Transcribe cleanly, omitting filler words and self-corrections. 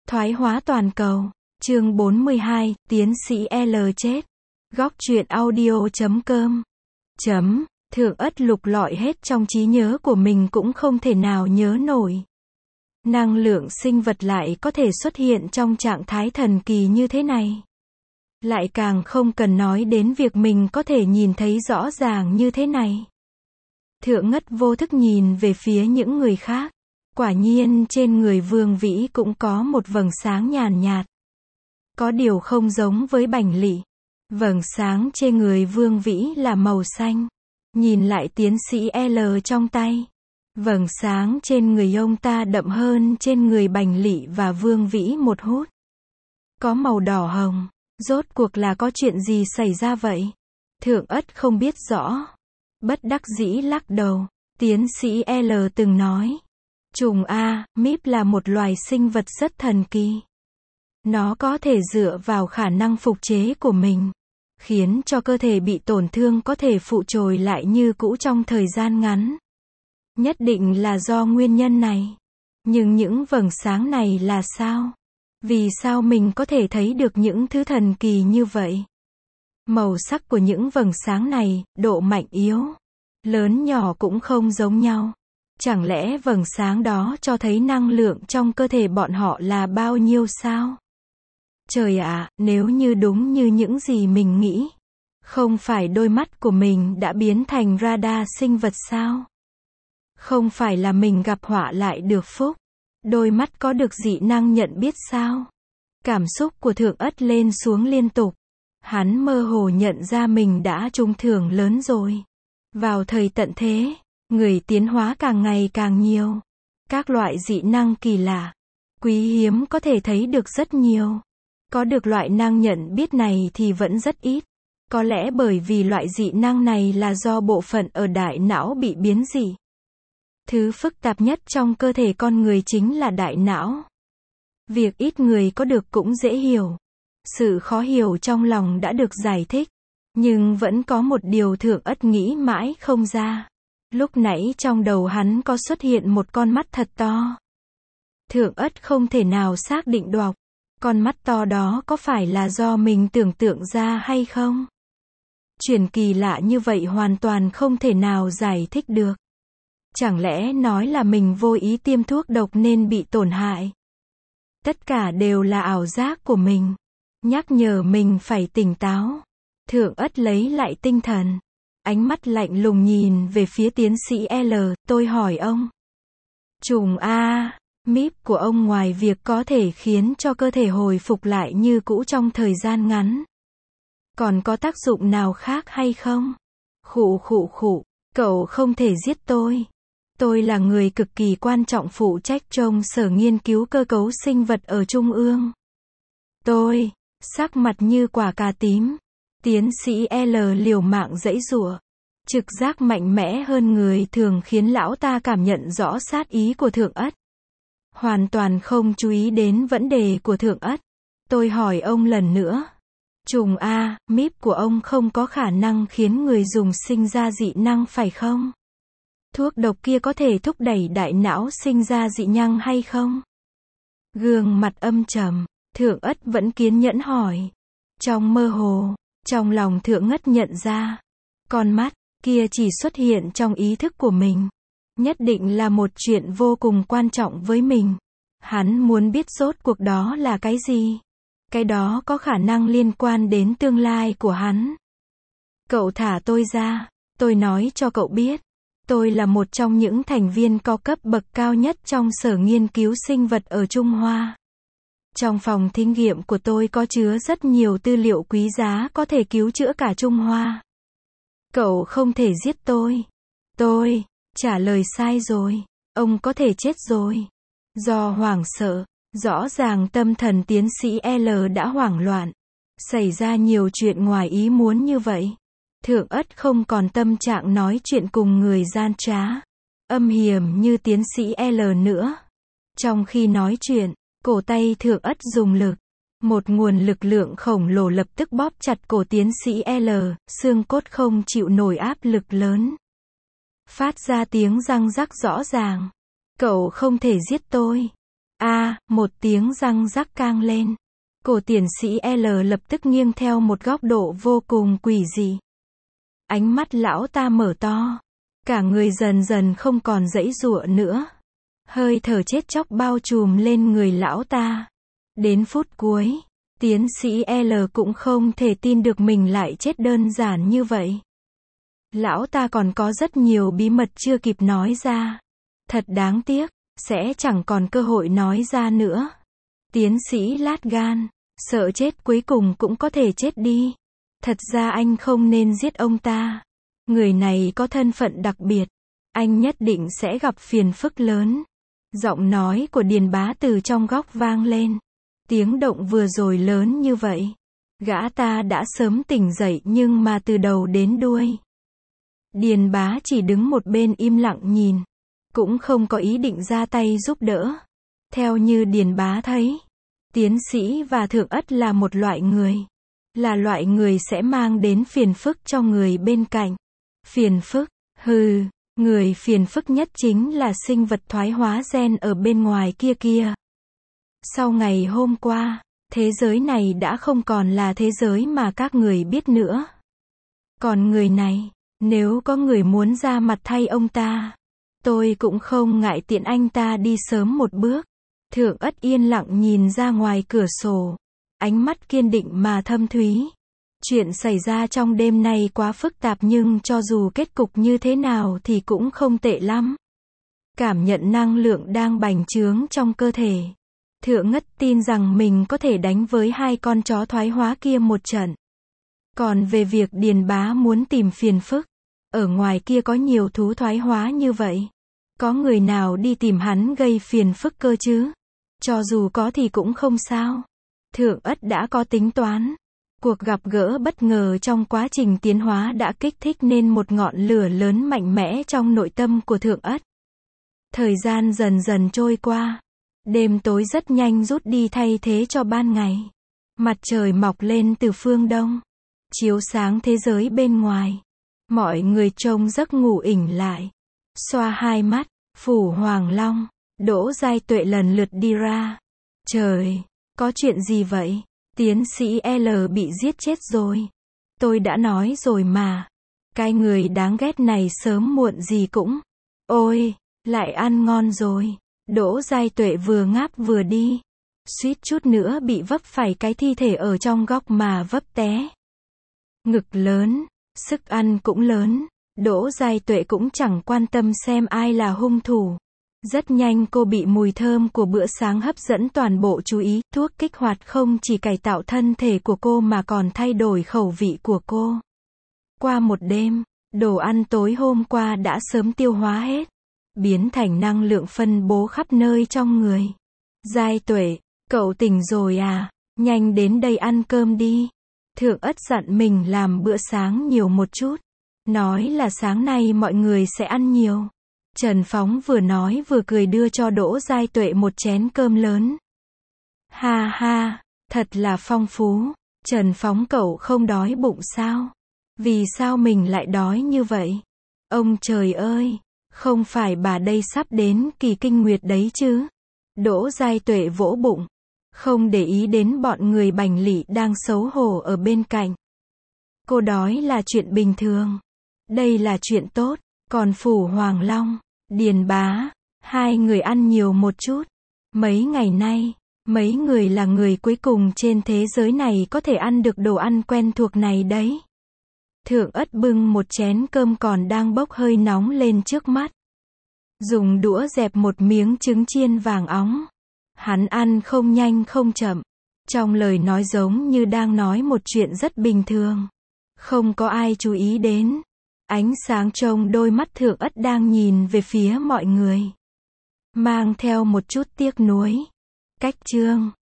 Thoái hóa toàn cầu. Chương 42, tiến sĩ L chết. Góc truyện audio.com. Thượng Ất lục lọi hết trong trí nhớ của mình cũng không thể nào nhớ nổi. Năng lượng sinh vật lại có thể xuất hiện trong trạng thái thần kỳ như thế này. Lại càng không cần nói đến việc mình có thể nhìn thấy rõ ràng như thế này. Thượng Ất vô thức nhìn về phía những người khác. Quả nhiên trên người Vương Vĩ cũng có một vầng sáng nhàn nhạt. Có điều không giống với Bành Lị. Vầng sáng trên người Vương Vĩ là màu xanh. Nhìn lại tiến sĩ L trong tay. Vầng sáng trên người ông ta đậm hơn trên người Bành Lị và Vương Vĩ một hút. Có màu đỏ hồng. Rốt cuộc là có chuyện gì xảy ra vậy? Thượng Ất không biết rõ. Bất đắc dĩ lắc đầu. Tiến sĩ L từng nói. Trùng A, míp là một loài sinh vật rất thần kỳ. Nó có thể dựa vào khả năng phục chế của mình, khiến cho cơ thể bị tổn thương có thể phụ trồi lại như cũ trong thời gian ngắn. Nhất định là do nguyên nhân này. Nhưng những vầng sáng này là sao? Vì sao mình có thể thấy được những thứ thần kỳ như vậy? Màu sắc của những vầng sáng này, độ mạnh yếu, lớn nhỏ cũng không giống nhau. Chẳng lẽ vầng sáng đó cho thấy năng lượng trong cơ thể bọn họ là bao nhiêu sao? Trời ạ, nếu như đúng như những gì mình nghĩ, không phải đôi mắt của mình đã biến thành radar sinh vật sao? Không phải là mình gặp họa lại được phúc? Đôi mắt có được dị năng nhận biết sao? Cảm xúc của Thượng Ất lên xuống liên tục. Hắn mơ hồ nhận ra mình đã trúng thưởng lớn rồi. Vào thời tận thế, người tiến hóa càng ngày càng nhiều. Các loại dị năng kỳ lạ, quý hiếm có thể thấy được rất nhiều. Có được loại năng nhận biết này thì vẫn rất ít. Có lẽ bởi vì loại dị năng này là do bộ phận ở đại não bị biến dị. Thứ phức tạp nhất trong cơ thể con người chính là đại não. Việc ít người có được cũng dễ hiểu. Sự khó hiểu trong lòng đã được giải thích. Nhưng vẫn có một điều Thượng Ất nghĩ mãi không ra. Lúc nãy trong đầu hắn có xuất hiện một con mắt thật to. Thượng Ất không thể nào xác định được. Con mắt to đó có phải là do mình tưởng tượng ra hay không? Chuyện kỳ lạ như vậy hoàn toàn không thể nào giải thích được. Chẳng lẽ nói là mình vô ý tiêm thuốc độc nên bị tổn hại? Tất cả đều là ảo giác của mình. Nhắc nhở mình phải tỉnh táo. Thượng Ất lấy lại tinh thần. Ánh mắt lạnh lùng nhìn về phía tiến sĩ L, tôi hỏi ông. Trùng A, míp của ông ngoài việc có thể khiến cho cơ thể hồi phục lại như cũ trong thời gian ngắn, còn có tác dụng nào khác hay không? Khụ, cậu không thể giết tôi. Tôi là người cực kỳ quan trọng phụ trách trong sở nghiên cứu cơ cấu sinh vật ở Trung ương. Tôi, sắc mặt như quả cà tím. Tiến sĩ L liều mạng giãy giụa. Trực giác mạnh mẽ hơn người thường khiến lão ta cảm nhận rõ sát ý của Thượng Ất. Hoàn toàn không chú ý đến vấn đề của Thượng Ất. Tôi hỏi ông lần nữa. Trùng A, míp của ông không có khả năng khiến người dùng sinh ra dị năng phải không? Thuốc độc kia có thể thúc đẩy đại não sinh ra dị năng hay không? Gương mặt âm trầm, Thượng Ất vẫn kiên nhẫn hỏi. Trong mơ hồ, trong lòng Thượng Ất nhận ra, con mắt kia chỉ xuất hiện trong ý thức của mình. Nhất định là một chuyện vô cùng quan trọng với mình. Hắn muốn biết rốt cuộc đó là cái gì. Cái đó có khả năng liên quan đến tương lai của hắn. Cậu thả tôi ra, tôi nói cho cậu biết. Tôi là một trong những thành viên có cấp bậc cao nhất trong sở nghiên cứu sinh vật ở Trung Hoa. Trong phòng thí nghiệm của tôi có chứa rất nhiều tư liệu quý giá có thể cứu chữa cả Trung Hoa. Cậu không thể giết tôi. Tôi trả lời sai rồi. Ông có thể chết rồi. Do hoảng sợ, rõ ràng tâm thần tiến sĩ L đã hoảng loạn. Xảy ra nhiều chuyện ngoài ý muốn như vậy. Thượng Ất không còn tâm trạng nói chuyện cùng người gian trá, âm hiểm như tiến sĩ L nữa. Trong khi nói chuyện, cổ tay Thượng Ất dùng lực. Một nguồn lực lượng khổng lồ lập tức bóp chặt cổ tiến sĩ L, xương cốt không chịu nổi áp lực lớn. Phát ra tiếng răng rắc rõ ràng. Cậu không thể giết tôi. Một tiếng răng rắc cang lên. Cổ tiến sĩ L lập tức nghiêng theo một góc độ vô cùng quỷ dị. Ánh mắt lão ta mở to. Cả người dần dần không còn giãy giụa nữa. Hơi thở chết chóc bao trùm lên người lão ta. Đến phút cuối, tiến sĩ L cũng không thể tin được mình lại chết đơn giản như vậy. Lão ta còn có rất nhiều bí mật chưa kịp nói ra. Thật đáng tiếc, sẽ chẳng còn cơ hội nói ra nữa. Tiến sĩ lát gan, sợ chết cuối cùng cũng có thể chết đi. Thật ra anh không nên giết ông ta. Người này có thân phận đặc biệt. Anh nhất định sẽ gặp phiền phức lớn. Giọng nói của Điền Bá từ trong góc vang lên. Tiếng động vừa rồi lớn như vậy. Gã ta đã sớm tỉnh dậy nhưng mà từ đầu đến đuôi. Điền Bá chỉ đứng một bên im lặng nhìn. Cũng không có ý định ra tay giúp đỡ. Theo như Điền Bá thấy, tiến sĩ và Thượng Ất là một loại người. Là loại người sẽ mang đến phiền phức cho người bên cạnh. Phiền phức, người phiền phức nhất chính là sinh vật thoái hóa gen ở bên ngoài kia. Sau ngày hôm qua, thế giới này đã không còn là thế giới mà các người biết nữa. Còn người này, nếu có người muốn ra mặt thay ông ta, tôi cũng không ngại tiện anh ta đi sớm một bước. Thượng Ất yên lặng nhìn ra ngoài cửa sổ. Ánh mắt kiên định mà thâm thúy. Chuyện xảy ra trong đêm nay quá phức tạp nhưng cho dù kết cục như thế nào thì cũng không tệ lắm. Cảm nhận năng lượng đang bành trướng trong cơ thể. Thượng Ất tin rằng mình có thể đánh với hai con chó thoái hóa kia một trận. Còn về việc Điền Bá muốn tìm phiền phức, ở ngoài kia có nhiều thú thoái hóa như vậy. Có người nào đi tìm hắn gây phiền phức cơ chứ? Cho dù có thì cũng không sao. Thượng Ất đã có tính toán. Cuộc gặp gỡ bất ngờ trong quá trình tiến hóa đã kích thích nên một ngọn lửa lớn mạnh mẽ trong nội tâm của Thượng Ất. Thời gian dần dần trôi qua. Đêm tối rất nhanh rút đi thay thế cho ban ngày. Mặt trời mọc lên từ phương đông. Chiếu sáng thế giới bên ngoài. Mọi người trông giấc ngủ ỉn lại. Xoa hai mắt, Phủ Hoàng Long, Đỗ Giai Tuệ lần lượt đi ra. Trời, có chuyện gì vậy? Tiến sĩ L bị giết chết rồi. Tôi đã nói rồi mà. Cái người đáng ghét này sớm muộn gì cũng. Ôi, lại ăn ngon rồi. Đỗ Giai Tuệ vừa ngáp vừa đi. Suýt chút nữa bị vấp phải cái thi thể ở trong góc mà vấp té. Ngực lớn, sức ăn cũng lớn. Đỗ Giai Tuệ cũng chẳng quan tâm xem ai là hung thủ. Rất nhanh cô bị mùi thơm của bữa sáng hấp dẫn toàn bộ chú ý. Thuốc kích hoạt không chỉ cải tạo thân thể của cô mà còn thay đổi khẩu vị của cô. Qua một đêm, đồ ăn tối hôm qua đã sớm tiêu hóa hết. Biến thành năng lượng phân bố khắp nơi trong người. Giai Tuệ, cậu tỉnh rồi à? Nhanh đến đây ăn cơm đi. Thượng Ất dặn mình làm bữa sáng nhiều một chút. Nói là sáng nay mọi người sẽ ăn nhiều. Trần Phóng vừa nói vừa cười đưa cho Đỗ Giai Tuệ một chén cơm lớn. Ha ha, thật là phong phú. Trần Phóng cậu không đói bụng sao? Vì sao mình lại đói như vậy? Ông trời ơi, không phải bà đây sắp đến kỳ kinh nguyệt đấy chứ? Đỗ Giai Tuệ vỗ bụng. Không để ý đến bọn người Bành Lị đang xấu hổ ở bên cạnh. Cô đói là chuyện bình thường. Đây là chuyện tốt. Còn Phủ Hoàng Long, Điền Bá, hai người ăn nhiều một chút. Mấy ngày nay, mấy người là người cuối cùng trên thế giới này có thể ăn được đồ ăn quen thuộc này đấy. Thượng Ất bưng một chén cơm còn đang bốc hơi nóng lên trước mắt. Dùng đũa dẹp một miếng trứng chiên vàng óng. Hắn ăn không nhanh không chậm. Trong lời nói giống như đang nói một chuyện rất bình thường. Không có ai chú ý đến. Ánh sáng trong đôi mắt Thượng Ất đang nhìn về phía mọi người. Mang theo một chút tiếc nuối. Cách chương